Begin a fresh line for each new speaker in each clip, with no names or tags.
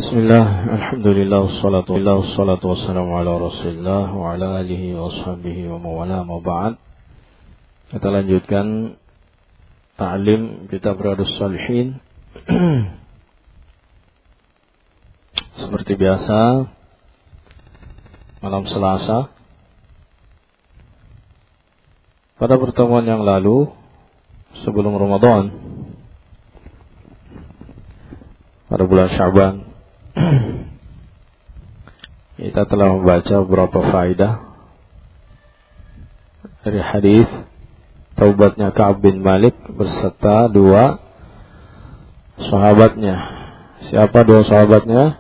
Bismillah, alhamdulillah, wassalatu wassalamu ala rasulillah wa ala alihi wa sahbihi wa mawala ma ba'd. Kita lanjutkan ta'lim kitab Riyadhus Shalihin. Seperti biasa, malam Selasa. Pada pertemuan yang lalu, sebelum Ramadan, pada bulan Sya'ban, kita telah membaca beberapa faedah dari hadis taubatnya Ka'ab bin Malik beserta dua sahabatnya. Siapa dua sahabatnya?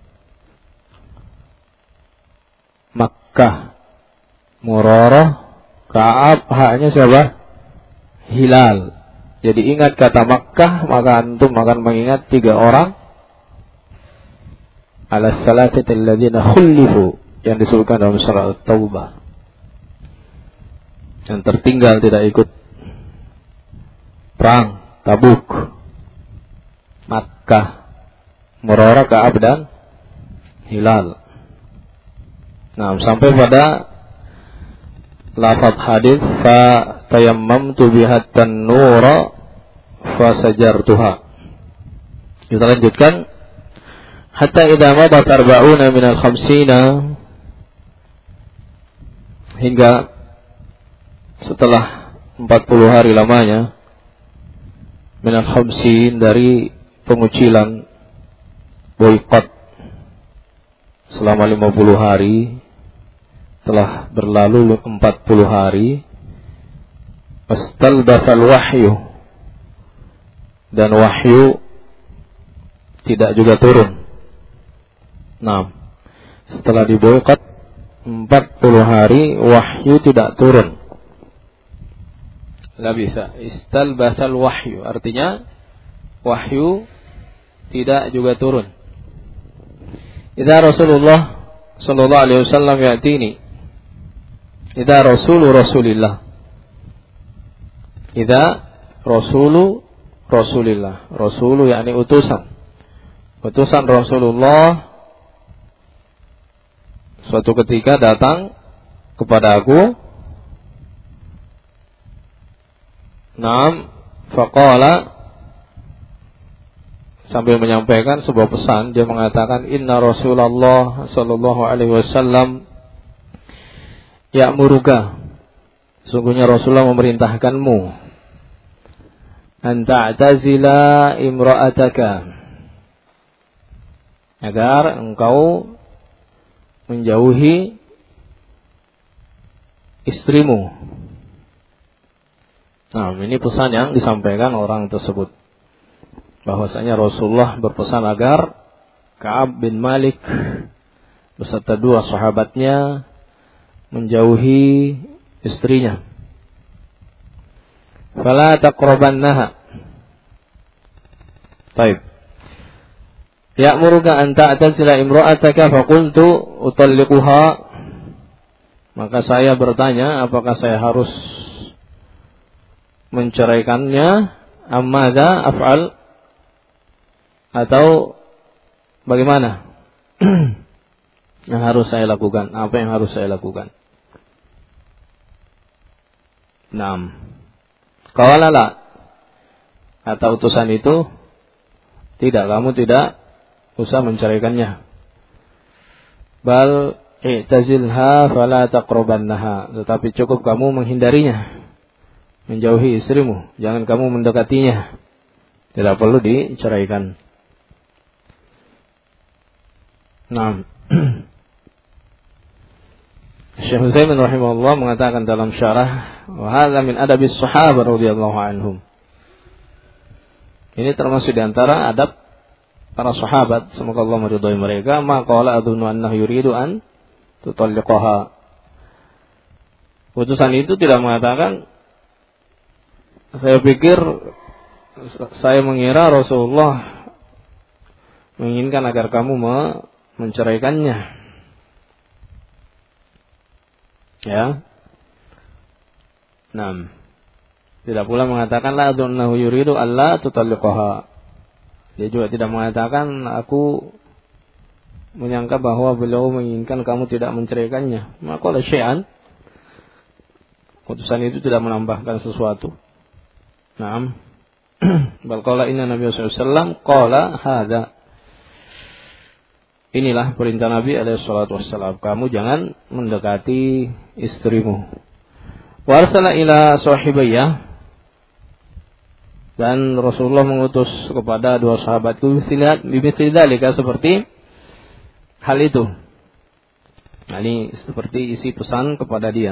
Makkah, Murarah, Ka'ab, haknya siapa? Hilal. Jadi ingat kata Makkah, maka antum akan mengingat tiga orang ala salatati alladziina khulifu yang disebutkan dalam surah At-Taubah, yang tertinggal tidak ikut perang Tabuk. Makkah, Murarah, Ka'ab dan Hilal. Nah, sampai pada lafaz hadis fa tayammamtu biha tan-nura fa sajartuha. Kita lanjutkan. Hatta idza madat 40 min al-50, hingga setelah 40 hari lamanya, min al-50 dari pengucilan boikot selama 50 hari, telah berlalu 40 hari, wastalbathal wahyu, dan wahyu tidak juga turun. Nah, setelah diboikot 40 hari, wahyu tidak turun. La bisa istalbathal wahyu, artinya wahyu tidak juga turun. Idza Rasulullah sallallahu alaihi wasallam ya'tini, idza Rasulillah, idza Rasulillah, Rasulu yakni utusan Rasulullah suatu ketika datang kepada aku. Naam, faqala, sambil menyampaikan sebuah pesan, dia mengatakan, inna Rasulullah sallallahu alaihi wasallam ya'muruka, sungguhnya Rasulullah memerintahkanmu, an ta'tazila imra'ataka, agar engkau menjauhi istrimu. Nah, ini pesan yang disampaikan orang tersebut, bahwasanya Rasulullah berpesan agar Ka'ab bin Malik beserta dua sahabatnya menjauhi istrinya. Fala taqrabannaha. Baik. Ya'muruka an ta'tazila imra'ataka faqultu utalliquha. Maka saya bertanya, apakah saya harus menceraikannya? Ammadza af'al, atau bagaimana yang harus saya lakukan? Apa yang harus saya lakukan? Naam. Qala la, kata utusan itu, tidak, kamu tidak usah menceraikannya. Bal i'tazilha fala taqrabannaha, tetapi cukup kamu menghindarinya, menjauhi istrimu, jangan kamu mendekatinya, tidak perlu diceraikan. Nah, Syekh Utsaimin rahimahullah mengatakan dalam syarah, wa hadza min adabis sahabah radhiyallahu anhum. Ini termasuk di antara adab para sahabat, semoga Allah meridhai mereka. Maka qala adunnu annahu yuridu an tutalliqaha. Utusan itu tidak mengatakan, saya mengira Rasulullah menginginkan agar kamu menceraikannya. Ya. Nah, tidak pula mengatakan la adunnahu yuridu alla tutalliqaha. Dia juga tidak mengatakan aku menyangka bahwa beliau menginginkan kamu tidak menceraikannya. Maka oleh syai'an, putusan itu tidak menambahkan sesuatu. Naam. Bal qala inna Nabi sallallahu alaihi wasallam qala hadza. Inilah perintah Nabi alaihi salatu wasallam, kamu jangan mendekati istrimu. Wa arsala ila sahibayya, dan Rasulullah mengutus kepada dua sahabatku bimithli dzalika, seperti hal itu. Nah, ini seperti isi pesan kepada dia.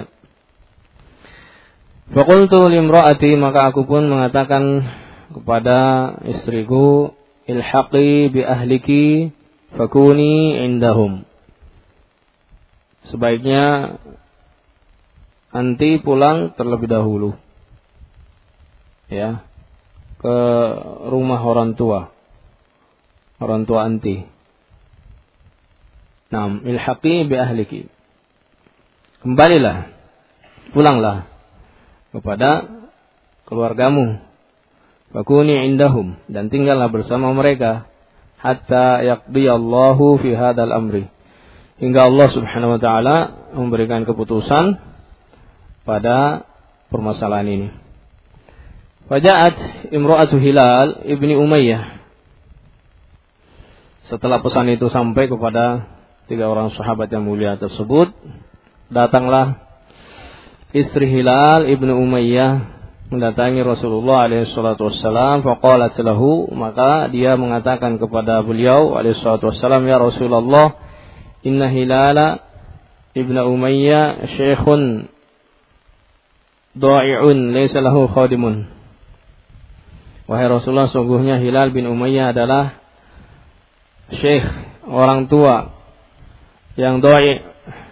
Faqultu limra'ati, maka aku pun mengatakan kepada istriku, ilhaqi bi ahliki fakuni indahum. Sebaiknya anti pulang terlebih dahulu, ya, ke rumah orang tua anti. Naam, ilhaqi bi ahliki. Kembalilah, pulanglah kepada keluargamu. Fakuni indahum, dan tinggallah bersama mereka hatta yaqdiyallahu fi hadzal amri, hingga Allah Subhanahu wa taala memberikan keputusan pada permasalahan ini. Faja'at imra'atu Hilal ibni Umayyah. Setelah pesan itu sampai kepada tiga orang sahabat yang mulia tersebut, datanglah istri Hilal ibnu Umayyah mendatangi Rasulullah alaihi salatu wassalam. Faqalat lahu, maka dia mengatakan kepada beliau alaihi salatu wassalam, ya Rasulullah, inna Hilal ibnu Umayyah syekhun dha'i'un laysa lahu khadimun. Wahai Rasulullah, sungguhnya Hilal bin Umayyah adalah syekh, orang tua yang dha'i',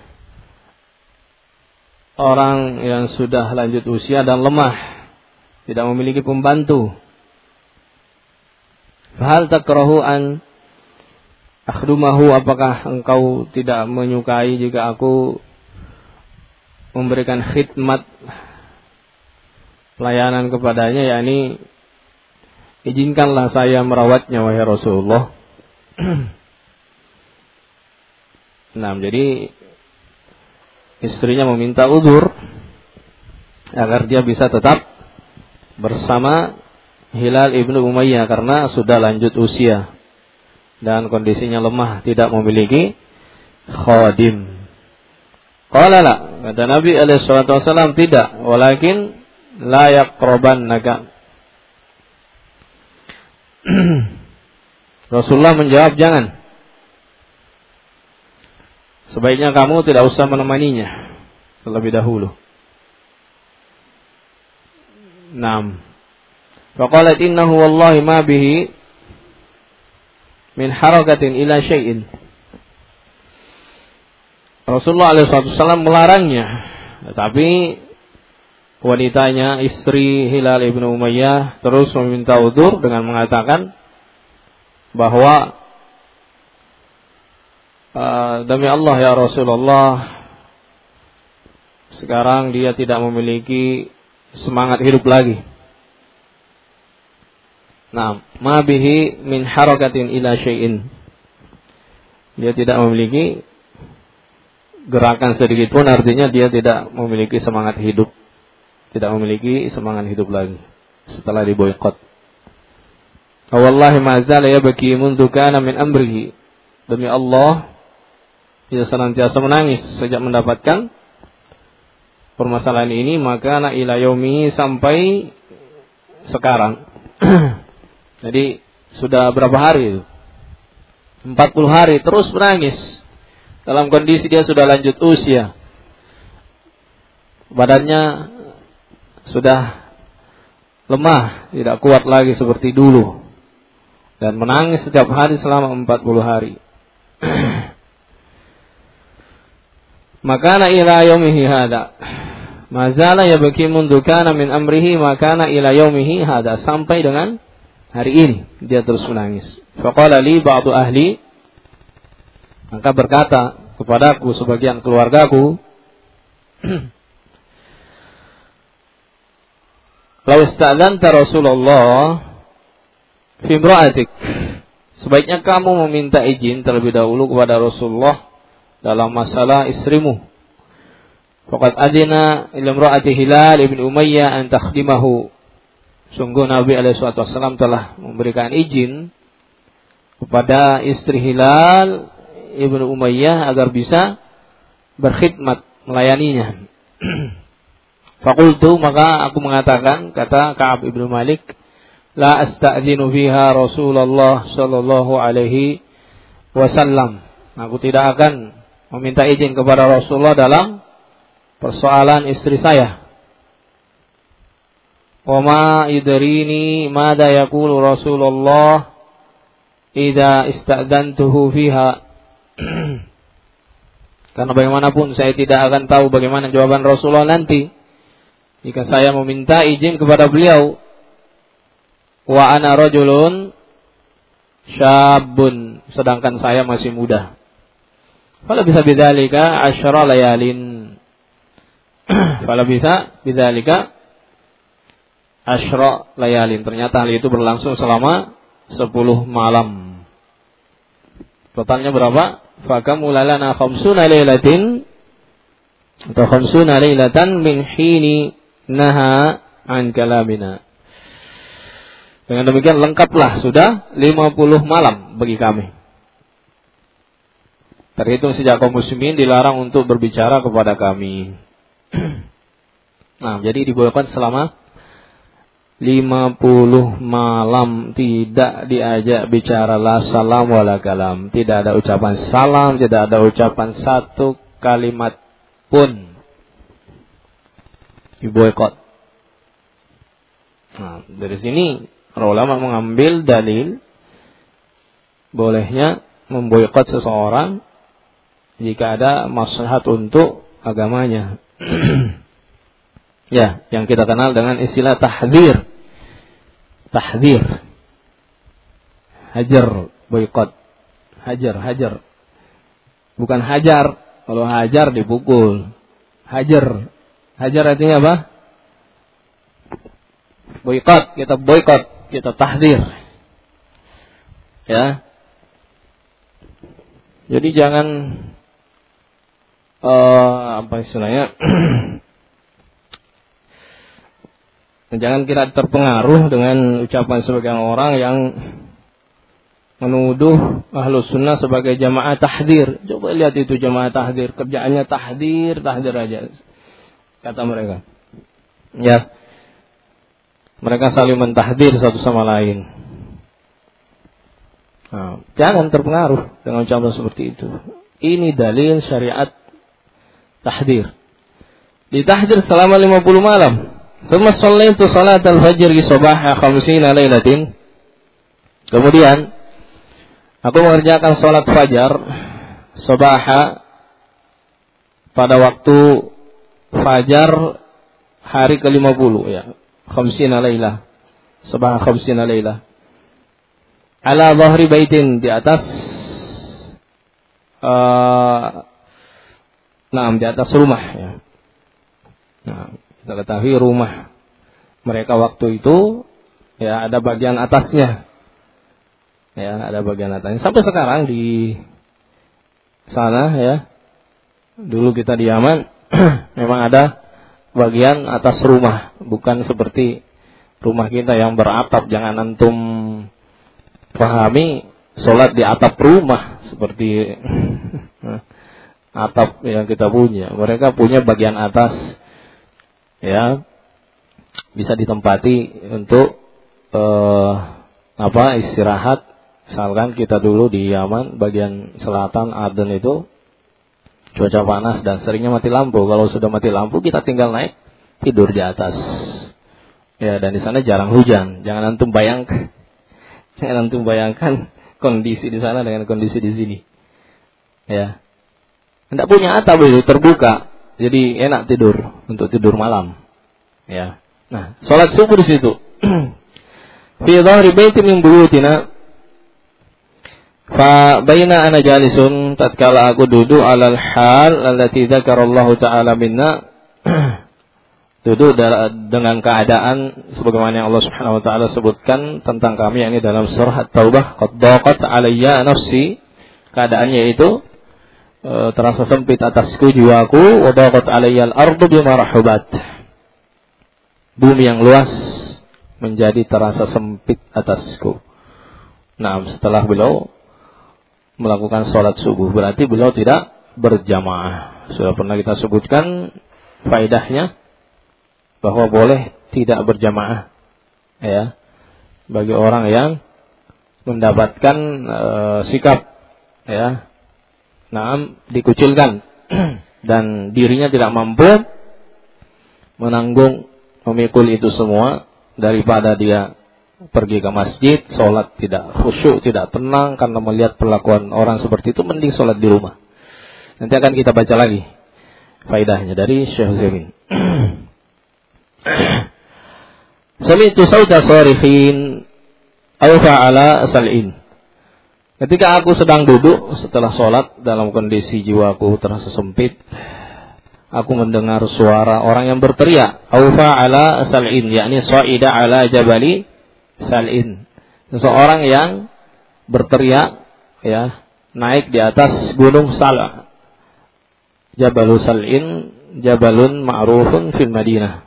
orang yang sudah lanjut usia dan lemah, tidak memiliki pembantu. Fahal takrahu an akhdumahu, apakah engkau tidak menyukai jika aku memberikan khidmat pelayanan kepadanya, yakni izinkanlah saya merawatnya wahai Rasulullah. Nah, jadi istrinya meminta udzur agar dia bisa tetap bersama Hilal ibnu Umayyah karena sudah lanjut usia dan kondisinya lemah, tidak memiliki khadim. Qala la, kata Nabi alaihi salatu wasallam, tidak, walakin la yaqrabannaka. Rasulullah menjawab, jangan. Sebaiknya kamu tidak usah menemaninya terlebih dahulu. Naam. Faqalat innahu wallahi ma bihi min harakatin ila syai'in. Rasulullah SAW melarangnya, tetapi wanitanya, istri Hilal ibnu Umayyah, terus meminta udzur dengan mengatakan bahwa demi Allah ya Rasulullah, sekarang dia tidak memiliki semangat hidup lagi. Nah, ma bihi min harakatin ila syai'in. Dia tidak memiliki gerakan sedikit pun, artinya dia tidak memiliki semangat hidup. Tidak memiliki semangat hidup lagi setelah diboikot. Wallahi ma zala yabki mundu kana min amrihi. Demi Allah, dia senantiasa menangis sejak mendapatkan permasalahan ini, maka na ila yaumi, sampai sekarang. Jadi sudah berapa hari itu? 40 hari terus menangis. Dalam kondisi dia sudah lanjut usia, badannya sudah lemah, tidak kuat lagi seperti dulu, dan menangis setiap hari selama 40 hari. Makana ila yaumihi hada, mazala yabki mundu kana min amrihi, makana ila yaumihi hada, sampai dengan hari ini dia terus menangis. Faqala li ba'du ahli, maka berkata kepadaku sebagian keluargaku, law ista'dzanta Rasulullah fi imra'atik sebaiknya kamu meminta izin terlebih dahulu kepada Rasulullah dalam masalah istrimu. Faqad adina ila imra'ati Hilal ibn Umayyah an takhdimahu. Sungguh Nabi SAW telah memberikan izin kepada istri Hilal ibn Umayyah agar bisa berkhidmat, melayaninya. Faqultu, maka aku mengatakan, kata Ka'ab ibn Malik, la asta'dzinu fiha Rasulullah sallallahu alaihi wasallam. Aku tidak akan meminta izin kepada Rasulullah dalam persoalan istri saya. Wa ma yudrini madza yaqulu Rasulullah idza ista'dzantuhu fiha. Karena bagaimanapun saya tidak akan tahu bagaimana jawaban Rasulullah nanti jika saya meminta izin kepada beliau. Wa ana rajulun syabun, sedangkan saya masih muda. Fala bisa bidzalika 10 layalin. Fala bisa bidzalika 10 layalin. Ternyata hal itu berlangsung selama 10 malam. Totalnya berapa? Fakamulana 50 lailatin atau 50 lailatan min hini naha an kalamina. Dengan demikian lengkaplah sudah 50 malam bagi kami. Terhitung sejak kaum muslimin dilarang untuk berbicara kepada kami. Nah, jadi dibolehkan selama 50 malam tidak diajak bicara la salam wala kalam. Tidak ada ucapan salam, tidak ada ucapan satu kalimat pun. Diboikot. Nah, dari sini para ulama mengambil dalil bolehnya memboikot seseorang jika ada maslahat untuk agamanya. Ya, yang kita kenal dengan istilah tahdzir. Tahdzir. Hajar, boikot. Hajar. Bukan hajar. Kalau hajar dipukul. Hajar artinya apa? Boikot, kita tahdzir. Ya. Jadi jangan apa istilahnya? Jangan kita terpengaruh dengan ucapan sebagian orang yang menuduh Ahlus Sunnah sebagai jamaah tahdzir. Coba lihat itu jamaah tahdzir, kerjaannya tahdzir aja, kata mereka. Ya, mereka saling mentahdzir satu sama lain. Nah, jangan terpengaruh dengan ucapan seperti itu. Ini dalil syariat tahdzir. Ditahdzir selama 50 malam. Thumma shallaitu salat al-fajr sabaha 50 lailatin. Kemudian aku mengerjakan salat fajar sabaha pada waktu fajar hari ke-50 ya. 50 lailah. Sabaha 50 lailah. Ala dhahri baitin, di atas di atas rumah ya. Nah, kita ketahui rumah mereka waktu itu ya ada bagian atasnya. Ya, ada bagian atasnya. Sampai sekarang di sana ya. Dulu kita di Yaman memang ada bagian atas rumah, bukan seperti rumah kita yang beratap. Jangan antum pahami sholat di atap rumah seperti atap yang kita punya. Mereka punya bagian atas. Ya, bisa ditempati untuk istirahat. Misalkan kita dulu di Yaman bagian selatan Aden itu cuaca panas dan seringnya mati lampu. Kalau sudah mati lampu kita tinggal naik tidur di atas. Ya, dan di sana jarang hujan. Jangan antum bayangkan kondisi di sana dengan kondisi di sini. Ya, tidak punya atap itu terbuka. Jadi enak tidur untuk tidur malam. Ya. Nah, salat subuh di situ. Fi dhahri baitin min buyutina. Fa baina ana jalisun, tatkala aku duduk alal hal allati dzakarallahu ta'ala minna Duduk dengan keadaan sebagaimana yang Allah Subhanahu wa taala sebutkan tentang kami, yakni dalam surah At-Taubah, qad daqat alayya nafsi, keadaannya itu terasa sempit atasku jiwaku, wa daqat alayya al-ardu bima rahubat. Bumi yang luas menjadi terasa sempit atasku. Nah, setelah beliau melakukan sholat subuh, berarti beliau tidak berjamaah. Sudah pernah kita sebutkan faedahnya bahwa boleh tidak berjamaah, ya, bagi orang yang mendapatkan sikap, ya, dikucilkan dan dirinya tidak mampu menanggung memikul itu semua, daripada dia pergi ke masjid, sholat tidak khusyuk, tidak tenang karena melihat perlakuan orang seperti itu, mending sholat di rumah. Nanti akan kita baca lagi faedahnya dari Syekh Utsaimin. Sami'tu sauta sharifin aw fa'ala sal'in. Ketika aku sedang duduk setelah sholat dalam kondisi jiwaku terasa sempit, aku mendengar suara orang yang berteriak, aw fa'ala sal'in, yakni sha'ida ala jabali sal'in. Seseorang yang berteriak, ya, naik di atas gunung Sal'. Jabalu Sal'in jabalun ma'rufun fil Madinah.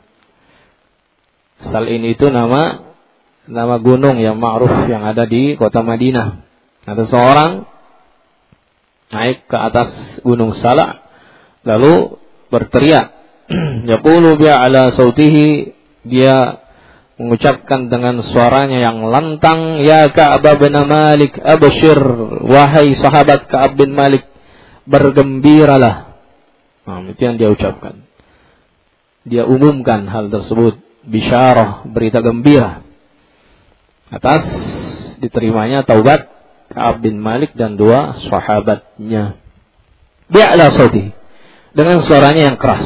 Sal'in itu nama gunung yang ma'ruf yang ada di kota Madinah. Ada seorang naik ke atas gunung Sal', lalu berteriak, yaqulu bi'ala sautihi, dia mengucapkan dengan suaranya yang lantang, ya Ka'ab bin Malik abshir, wahai sahabat Ka'ab bin Malik, bergembiralah. Nah, itu yang dia ucapkan. Dia umumkan hal tersebut, bisyarah, berita gembira, atas diterimanya taubat Ka'ab bin Malik dan dua sahabatnya. Bi'ala sauti, dengan suaranya yang keras.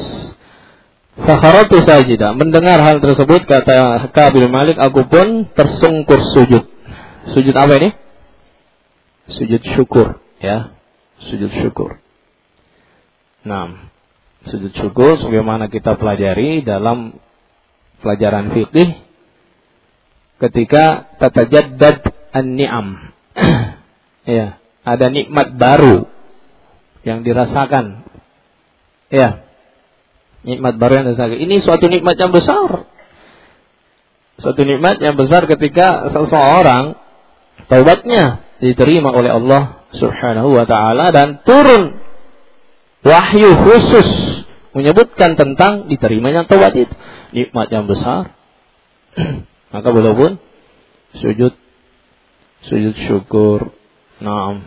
Fakharatu sajida, mendengar hal tersebut, kata Ka'ab bin Malik, aku pun tersungkur sujud. Sujud apa ini? Sujud syukur, ya. Sujud syukur. Nah, sujud syukur sebagaimana kita pelajari dalam pelajaran fikih ketika tatajaddad an-ni'am. Ya, ada nikmat baru yang dirasakan. Ya. Nikmat baru yang dirasakan. Ini suatu nikmat yang besar. Suatu nikmat yang besar ketika seseorang taubatnya diterima oleh Allah Subhanahu wa taala dan turun wahyu khusus menyebutkan tentang diterimanya taubat itu. Nikmat yang besar. Maka beliau pun sujud syukur. Naam.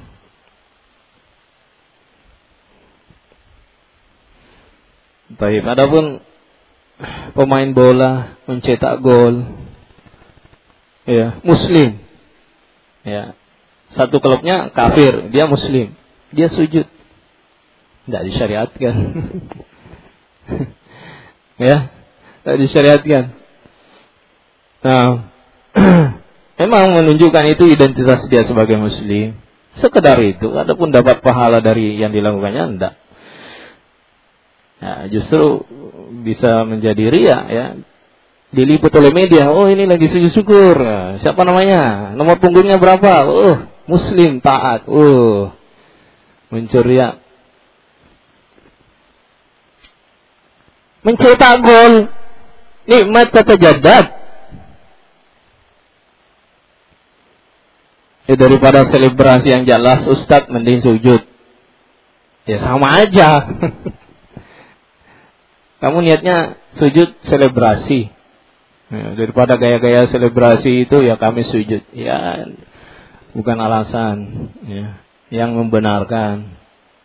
Baik, adapun pemain bola mencetak gol, ya, muslim, ya, satu klubnya kafir, dia muslim, dia sujud, tidak disyariatkan. Ya, tidak disyariatkan. Nah, memang menunjukkan itu identitas dia sebagai muslim, sekedar itu. Adapun dapat pahala dari yang dilakukannya, tidak. Ya, justru bisa menjadi riya, ya. Diliput oleh media, oh ini lagi sujud syukur. Nah, siapa namanya? Nomor punggungnya berapa? Oh, muslim taat. Oh, muncul riya. Mencetak gol, nikmat tatajaddad. Ya, daripada selebrasi yang jelas, ustaz mending sujud. Ya sama aja. Kamu niatnya sujud selebrasi, ya, daripada gaya-gaya selebrasi itu, ya kami sujud. Ya, bukan alasan, ya, yang membenarkan.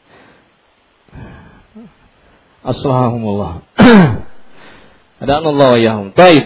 Assalamualaikum. Adanallahu yahum. Baik.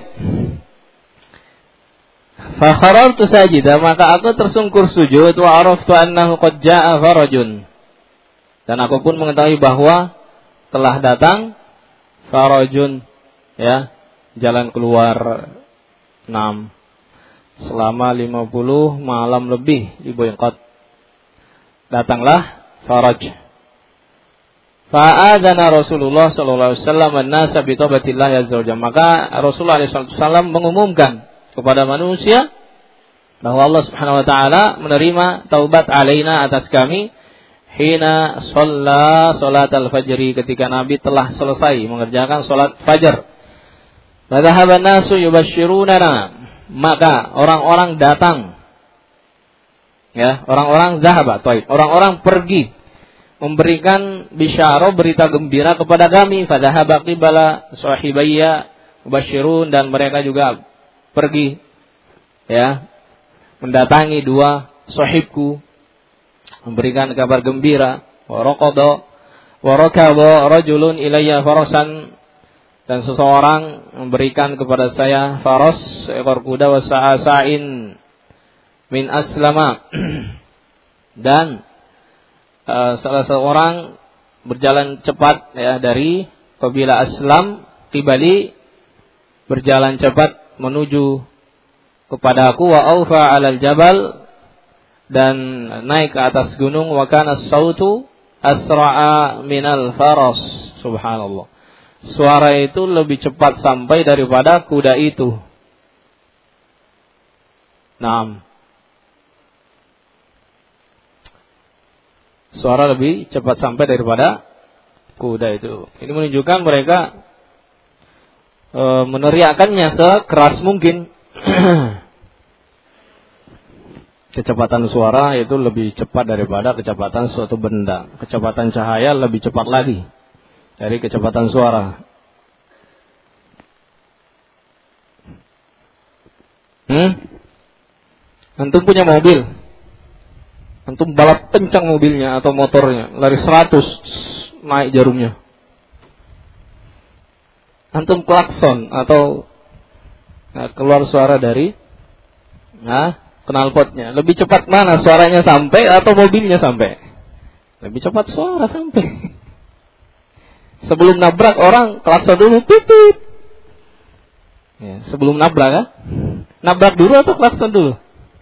Fa kharartu sajida, maka aku tersungkur sujud, wa araftu annahu qad jaa farajun. Dan aku pun mengetahui bahwa telah datang farajun, ya, jalan keluar 6 selama 50 malam lebih di boykot. Datanglah faraj. Fa'adzana Rasulullah sallallahu alaihi wasallam an-nasa bi taubatillah azza wajalla. Maka Rasulullah sallallahu alaihi wasallam mengumumkan kepada manusia bahwa Allah Subhanahu wa taala menerima taubat alaina atas kami hina shalla salatal fajri, ketika Nabi telah selesai mengerjakan salat fajar. Fadhahaban nasu yubashshirunana, maka orang-orang datang, ya, orang-orang zahaba, orang-orang pergi memberikan bisyarah, berita gembira kepada kami. Fadhahaba qibala sahibayya mubashshirun, dan mereka juga pergi, ya, mendatangi dua sahibku, memberikan kabar gembira. Waraqada warakaba rajulun ilayya farasan, dan seseorang memberikan kepada saya faras, seekor kuda, wasa'asain min aslama, dan salah seorang berjalan cepat, ya, dari kabilah Aslam, qibali, berjalan cepat menuju kepada aku. Wa aufa 'alal jabal, dan naik ke atas gunung. Wa kana as-sautu asra'a minal faras. Subhanallah. Suara itu lebih cepat sampai daripada kuda itu. Naam. Suara lebih cepat sampai daripada kuda itu. Ini menunjukkan mereka meneriakannya sekeras mungkin. Kecepatan suara itu lebih cepat daripada kecepatan suatu benda. Kecepatan cahaya lebih cepat lagi dari kecepatan suara. Antum punya mobil, antum balap kencang mobilnya atau motornya, lari 100, naik jarumnya. Antum klakson atau keluar suara dari knalpotnya, lebih cepat mana suaranya sampai atau mobilnya sampai? Lebih cepat suara sampai. Sebelum nabrak orang klakson dulu, pipit. Ya, sebelum nabrak, kan? Nabrak dulu atau klakson dulu?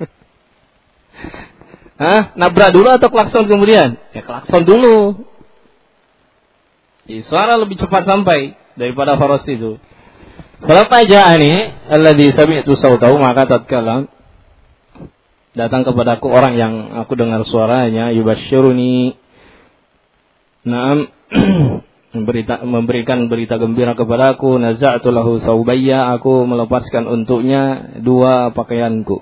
Nabrak dulu atau klakson kemudian? Ya, klakson dulu. Ya, suara lebih cepat sampai daripada faras itu. Falamma ja'ani alladhi sami'tu sautahu, maka tatkala datang kepadaku orang yang aku dengar suaranya, yubashshiruni, na'am, memberikan berita gembira kepadaku. Naza'tu lahu thawbayya, aku melepaskan untuknya dua pakaianku.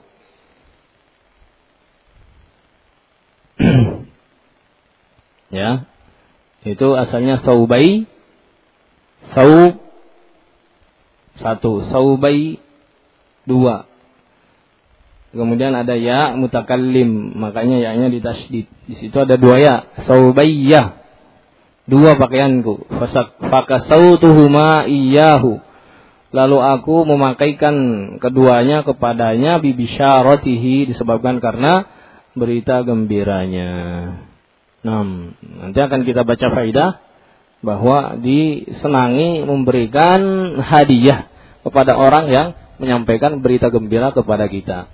Ya, itu asalnya thawbai, thawb satu, thawbai dua. Kemudian ada ya mutakallim, makanya ya-nya ditasydid. Di situ ada dua ya, thawbayyah, dua pakaianku. Fakasautuhuma iyyahu, lalu aku memakaikan keduanya kepadanya, bibisyaratihi, disebabkan karena berita gembiranya. Nanti akan kita baca faidah bahwa disenangi memberikan hadiah kepada orang yang menyampaikan berita gembira kepada kita.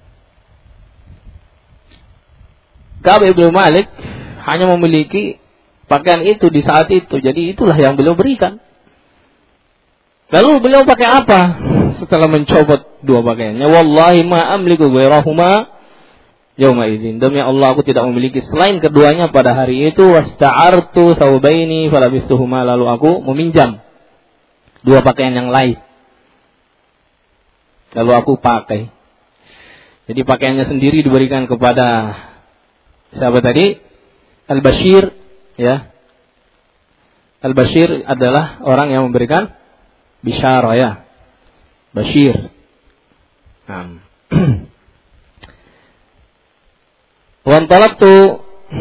Ka'ab bin Malik hanya memiliki pakaian itu di saat itu, jadi itulah yang beliau berikan. Lalu beliau pakai apa setelah mencopot dua pakaiannya? Wallahi ma amliku ghairahuma yauma idzin, demi Allah aku tidak memiliki selain keduanya pada hari itu. Wasta'artu thawbaini falabistuhuma, lalu aku meminjam dua pakaian yang lain, lalu aku pakai. Jadi pakaiannya sendiri diberikan kepada siapa tadi? Al-Bashir, ya. Al-Bashir adalah orang yang memberikan bisyarah, ya. Bashir. Wantalaqtu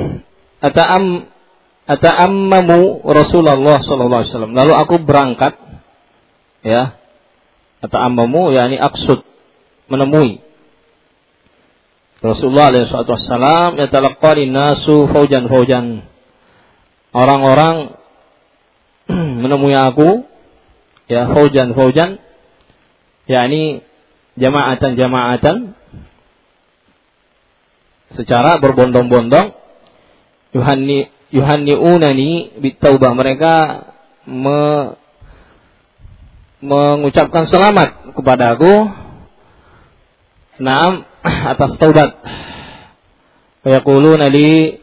ata'ammamu Rasulullah sallallahu alaihi wasallam. Lalu aku berangkat, ya. Ata'ammamu yakni aqsud, menemui Rasulullah alaihi wasallam. Yatalaqqani nasu faujan. Orang-orang menemui aku, ya, faujan, yakni jama'atan, secara berbondong-bondong. yuhanni'unani bitaubah, mereka mengucapkan selamat kepadaku, naam, atas taubat. Yaquluna li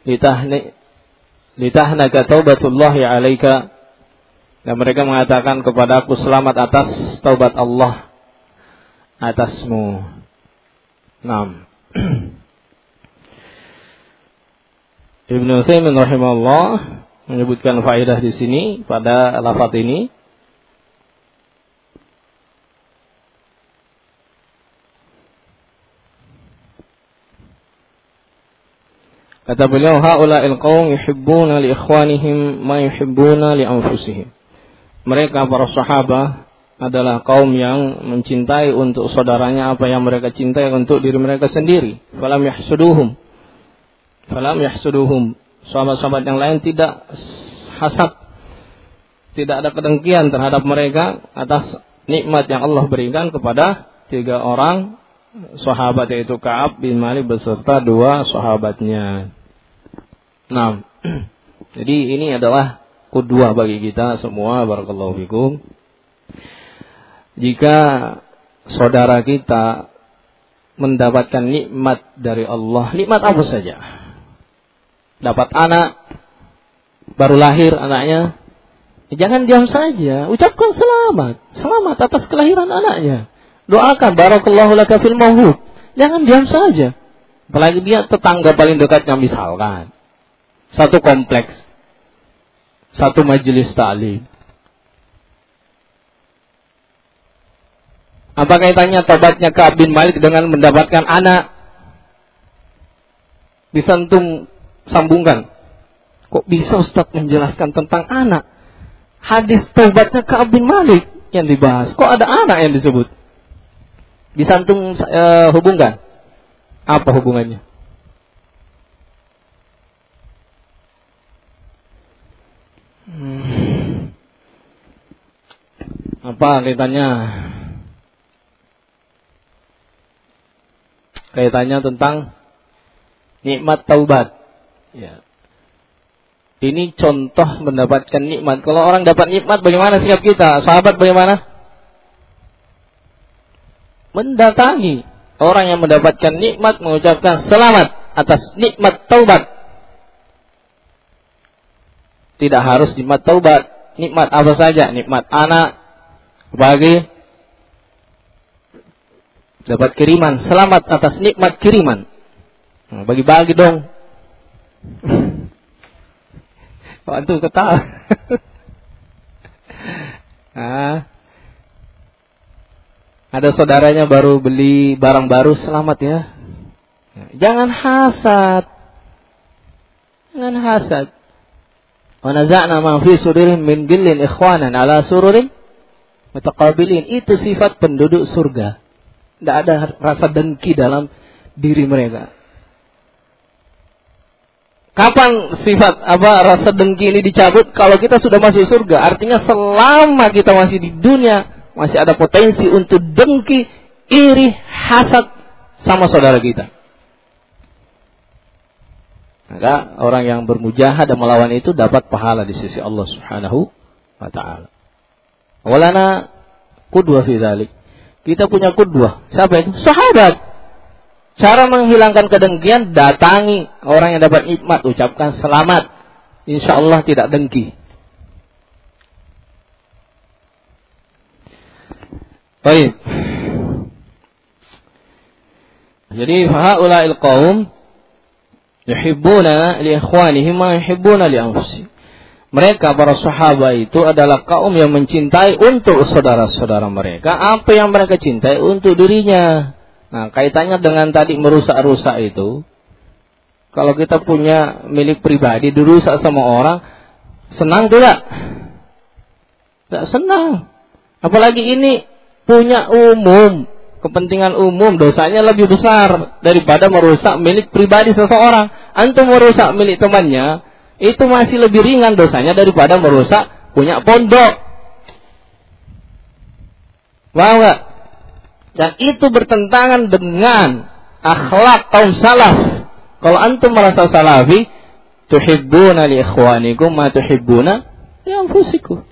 litahnaka taubatullahi 'alaika, dan mereka mengatakan kepadaku, selamat atas taubat Allah atasmu. Naam. Ibnu Utsaimin rahimahullah menyebutkan faedah di sini pada lafaz ini. Kata beliau, haula'il qaum yuhibbuna li ikhwanihim ma yuhibbuna li anfusihim. Mereka para sahabat adalah kaum yang mencintai untuk saudaranya apa yang mereka cintai untuk diri mereka sendiri. Falam yahsuduhum. Sahabat-sahabat yang lain tidak hasad, tidak ada kedengkian terhadap mereka atas nikmat yang Allah berikan kepada 3 orang sahabat, yaitu Ka'ab bin Malik beserta 2 sahabatnya. Nah, jadi ini adalah qudwah bagi kita semua, barakallahu fikum. Jika saudara kita mendapatkan nikmat dari Allah, nikmat apa saja, dapat anak, baru lahir anaknya, jangan diam saja, ucapkan selamat atas kelahiran anaknya. Doakan, barakallahu laka fil maulud. Jangan diam saja. Apalagi dia tetangga paling dekatnya, misalkan satu kompleks, satu majelis ta'lim. Apa kaitannya tobatnya Ka'ab bin Malik dengan mendapatkan anak? Bisa antum sambungkan. Kok bisa Ustaz menjelaskan tentang anak? Hadis tobatnya Ka'ab bin Malik yang dibahas, kok ada anak yang disebut? Bisa antum hubungkan? Apa hubungannya? Apa kaitannya? Kaitannya tentang nikmat taubat. Ya. Ini contoh mendapatkan nikmat. Kalau orang dapat nikmat, bagaimana sikap kita? Sahabat bagaimana? Mendatangi orang yang mendapatkan nikmat, mengucapkan selamat atas nikmat taubat. Tidak harus nikmat taubat, nikmat apa saja, nikmat anak, bagi dapat kiriman, selamat atas nikmat kiriman. Bagi-bagi dong. Kok antum ketawa? Ada saudaranya baru beli barang baru, selamat ya. Jangan hasad. Jangan hasad. Wa naza'na ma fi sudurihim min ghillin ikhwanan ala sururin mutaqabilin. Itu sifat penduduk surga. Tidak ada rasa dengki dalam diri mereka. Kapan sifat rasa dengki ini dicabut? Kalau kita sudah masuk surga. Artinya selama kita masih di dunia, masih ada potensi untuk dengki, iri, hasad sama saudara kita. Maka orang yang bermujahadah melawan itu dapat pahala di sisi Allah Subhanahu wa taala. Walana qudwah fi dzalik. Kita punya qudwah. Siapa itu? Sahabat. Cara menghilangkan kedengkian, datangi orang yang dapat nikmat, ucapkan selamat. Insyaallah tidak dengki. Baik. Jadi haula'il qaum yuhibbuna li ikhwanihim ma yuhibbuna li anfusihim. Mereka para sahabat itu adalah kaum yang mencintai untuk saudara-saudara mereka apa yang mereka cintai untuk dirinya. Nah, kaitannya dengan tadi merusak-rusak itu, kalau kita punya milik pribadi dirusak sama orang, senang tidak? Tidak senang. Apalagi ini punya umum, kepentingan umum, dosanya lebih besar daripada merusak milik pribadi seseorang. Antum merusak milik temannya, itu masih lebih ringan dosanya daripada merusak punya pondok. Paham nggak? Dan itu bertentangan dengan akhlak kaum salaf. Kalau antum merasa salafi, tuhibbuna li ikhwanikum ma tuhibbuna li anfusikum.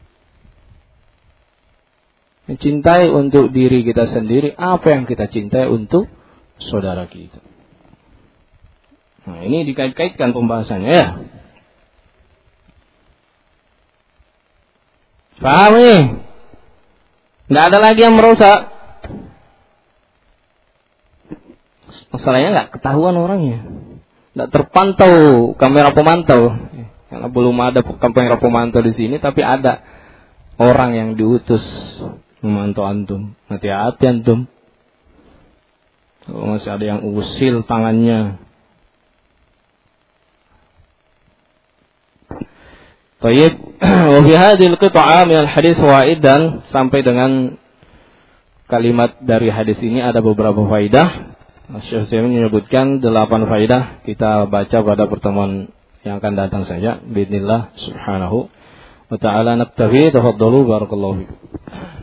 Mencintai untuk diri kita sendiri apa yang kita cintai untuk saudara kita. Nah, ini dikait-kaitkan pembahasannya ya. Paham nih? Nggak ada lagi yang merusak. Masalahnya nggak ketahuan orangnya. Nggak terpantau kamera pemantau. Karena belum ada kamera pemantau di sini, tapi ada orang yang diutus memantau antum. Hati-hati antum. Kalau masih ada yang usil tangannya. Baik, wa fi hadhil qit'ah min al-hadits fawaid, dan sampai dengan kalimat dari hadis ini ada beberapa faidah. Syekh Utsaimin menyebutkan 8 faidah. Kita baca pada pertemuan yang akan datang saja. Bismillah subhanahu wa ta'ala naktafi. Tafadhalu barakallahu fikum.